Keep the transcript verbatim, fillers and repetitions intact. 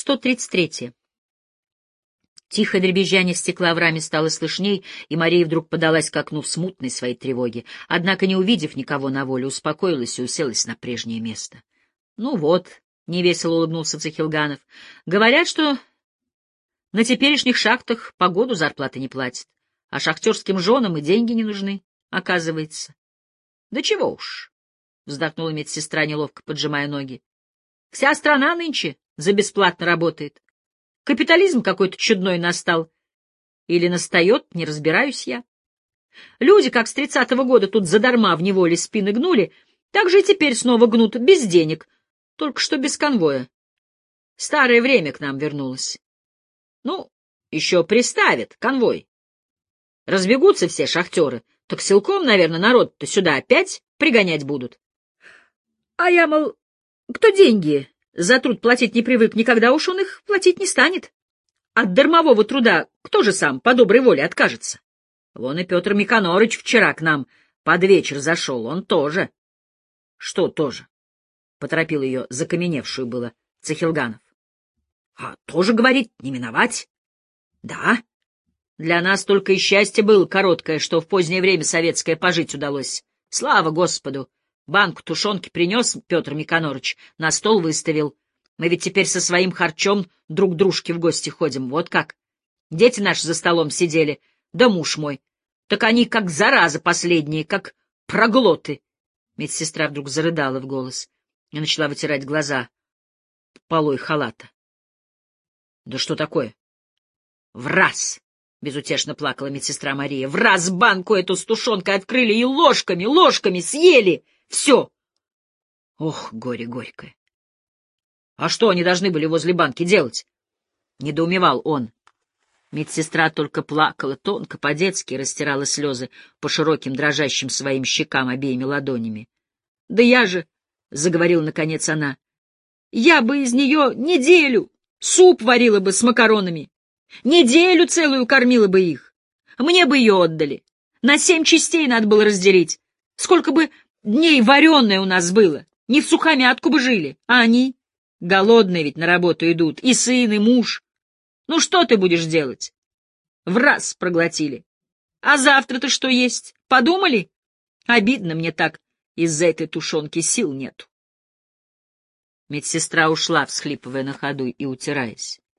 сто тридцать три. Тихое дребезжание стекла в раме стало слышней, и Мария вдруг подалась к окну в смутной своей тревоге. Однако, не увидев никого на воле, успокоилась и уселась на прежнее место. — Ну вот, — невесело улыбнулся Цахилганов, — говорят, что на теперешних шахтах погоду зарплаты не платят, а шахтерским женам и деньги не нужны, оказывается. — Да чего уж, — вздохнула медсестра, неловко поджимая ноги. — Вся страна нынче за бесплатно работает. Капитализм какой-то чудной настал. Или настает, не разбираюсь я. Люди, как с тридцатого года тут задарма в неволе спины гнули, так же и теперь снова гнут, без денег, только что без конвоя. Старое время к нам вернулось. Ну, еще приставят конвой. Разбегутся все шахтеры, так силком, наверное, народ-то сюда опять пригонять будут. А я, мол, кто деньги за труд платить не привык, никогда уж он их платить не станет. От дармового труда кто же сам по доброй воле откажется? Вон и Петр Миконорыч вчера к нам под вечер зашел, он тоже. — Что тоже? — поторопил ее закаменевшую было Цахилганов. — А тоже, говорит, не миновать. — Да. Для нас только и счастье было короткое, что в позднее время советское пожить удалось. Слава Господу! Банку тушенки принес Петр Миконорыч, на стол выставил. Мы ведь теперь со своим харчом друг к дружке в гости ходим. Вот как. Дети наши за столом сидели, да муж мой. Так они как зараза последние, как проглоты. Медсестра вдруг зарыдала в голос и начала вытирать глаза полой халата. — Да что такое? — Враз! — безутешно плакала медсестра Мария. — Враз банку эту с тушенкой открыли и ложками, ложками съели! Все! Ох, горе горькое! А что они должны были возле банки делать? Недоумевал он. Медсестра только плакала, тонко, по-детски растирала слезы по широким дрожащим своим щекам обеими ладонями. — Да я же, — заговорила наконец она, — я бы из нее неделю суп варила бы с макаронами, неделю целую кормила бы их. Мне бы ее отдали. На семь частей надо было разделить. Сколько бы дней вареное у нас было, не в сухомятку бы жили, а они голодные ведь на работу идут, и сын, и муж. Ну что ты будешь делать? Враз проглотили. А завтра-то что есть? Подумали? Обидно мне так, из-за этой тушенки сил нету. Медсестра ушла, всхлипывая на ходу и утираясь.